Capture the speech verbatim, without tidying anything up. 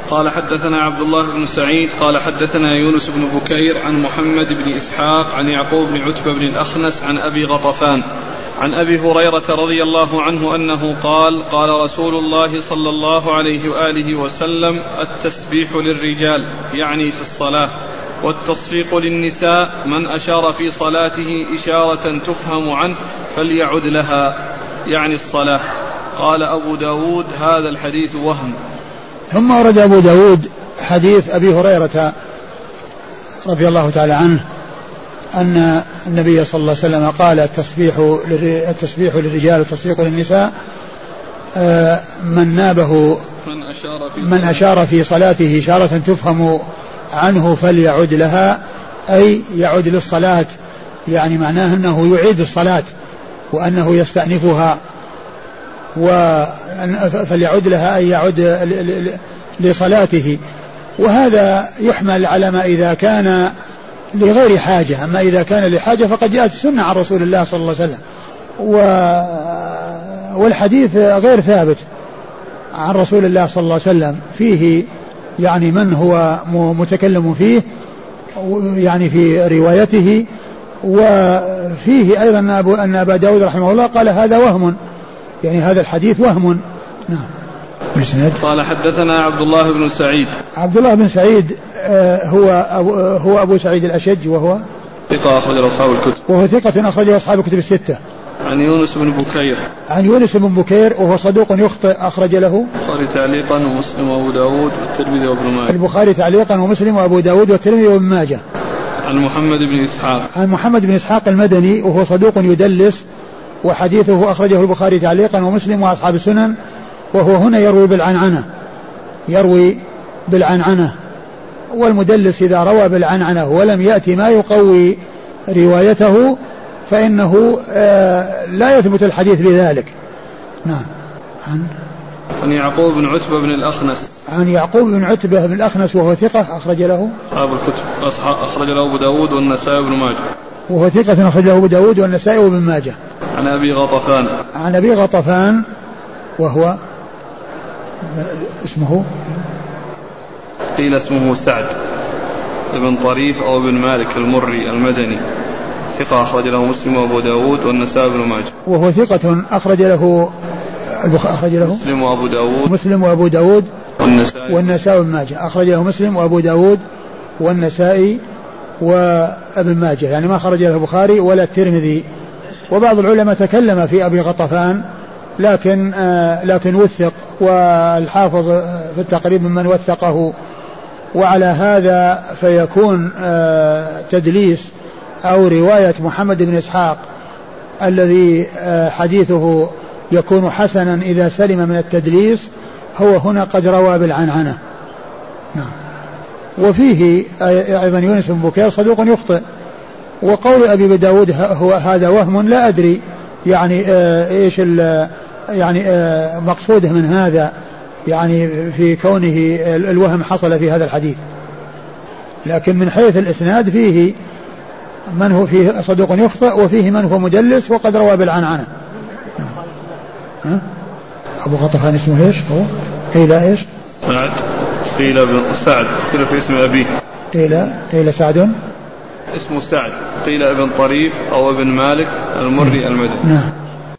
قال حدثنا عبد الله بن سعيد قال حدثنا يونس بن بكير عن محمد بن إسحاق عن يعقوب بن عتبة بن الأخنس عن أبي غطفان عن أبي هريرة رضي الله عنه أنه قال قال رسول الله صلى الله عليه وآله وسلم التسبيح للرجال يعني في الصلاة والتصفيق للنساء من أشار في صلاته إشارة تفهم عنه فليعد لها يعني الصلاة. قال أبو داود هذا الحديث وهم. ثم ورد أبو داود حديث أبي هريرة رضي الله تعالى عنه أن النبي صلى الله عليه وسلم قال التسبيح التسبيح للرجال والتصفيق للنساء من نابه من أشار في, من أشار في صلاته إشارة تفهم عنه فليعد لها أي يعد للصلاة، يعني معناه أنه يعيد الصلاة وأنه يستأنفها، فليعد لها أي يعد لصلاته. وهذا يحمل على ما إذا كان لغير حاجة، أما إذا كان لحاجة فقد جاءت السنة عن رسول الله صلى الله عليه وسلم، والحديث غير ثابت عن رسول الله صلى الله عليه وسلم فيه يعني من هو متكلم فيه يعني في روايته، وفيه أيضا أن أبا داود رحمه الله قال هذا وهم، يعني هذا الحديث وهم. نعم. قال حدثنا عبد الله بن سعيد. عبد الله بن سعيد هو أبو, هو أبو سعيد الأشج وهو ثقة أخرج أصحاب الكتب وهو ثقة أخرج أصحاب الكتب الستة. عن يونس بن بكير. عن يونس بن بكير وهو صدوق يخطئ أخرج له البخاري تعليقا ومسلم وأبو داود والترمذي وابن ماجه. البخاري تعليقا ومسلم وأبو داود والترمذي وابن ماجه. عن محمد بن إسحاق. عن محمد بن إسحاق المدني وهو صدوق يدلس وحديثه أخرجه البخاري تعليقا ومسلم وأصحاب السنن، وهو هنا يروي بالعنعنة يروي بالعنعنة والمدلس إذا روى بالعنعنة ولم يأتي ما يقوي روايته فإنه آه لا يثبت الحديث بذلك. نعم. عن عن يعقوب بن عتبة بن الأخنس. عن يعقوب بن عتبة بن الأخنس وهو ثقة أخرج له أصحاب الكتب أخرج له أبو داود والنسائي وابن ماجه. وهو ثقة أخرج له أبو داود والنسائي وابن ماجه. عن أبي غطفان. عن أبي غطفان وهو اسمه قيل اسمه سعد ابن طريف أو ابن مالك المري المدني، ثقة أخرج له مسلم وأبو داود والنسائي وابن ماجه. وهو ثقة أخرج له أخرج له مسلم وأبو داود مسلم وأبو داود والنسائي والنسائي وابن ماجه. أخرج له مسلم وأبو داود والنسائي وابن ماجه، يعني ما خرج له البخاري ولا الترمذي. وبعض العلماء تكلم في أبي غطفان لكن آه لكن وثق، والحافظ في التقريب ممن وثقه، وعلى هذا فيكون آه تدليس أو رواية محمد بن إسحاق الذي آه حديثه يكون حسنا إذا سلم من التدليس هو هنا قد روى بالعنعنة. نعم. وفيه أيضا يونس بن بكير صدوق يخطئ. وقول أبي داود هو هذا وهم لا أدري يعني آه إيش يعني آه مقصوده من هذا، يعني في كونه الوهم حصل في هذا الحديث، لكن من حيث الإسناد فيه من هو فيه صدوق يخطئ وفيه من هو مدلس وقد روى بالعنعنة. ها؟ أبو غطفان اسمه إيش هو؟ قيل إيش؟ سعد. قيل سعد قيل في اسم أبيه. قيل قيل سعد اسمه سعد. قيل ابن طريف أو ابن مالك المري المدني. نعم.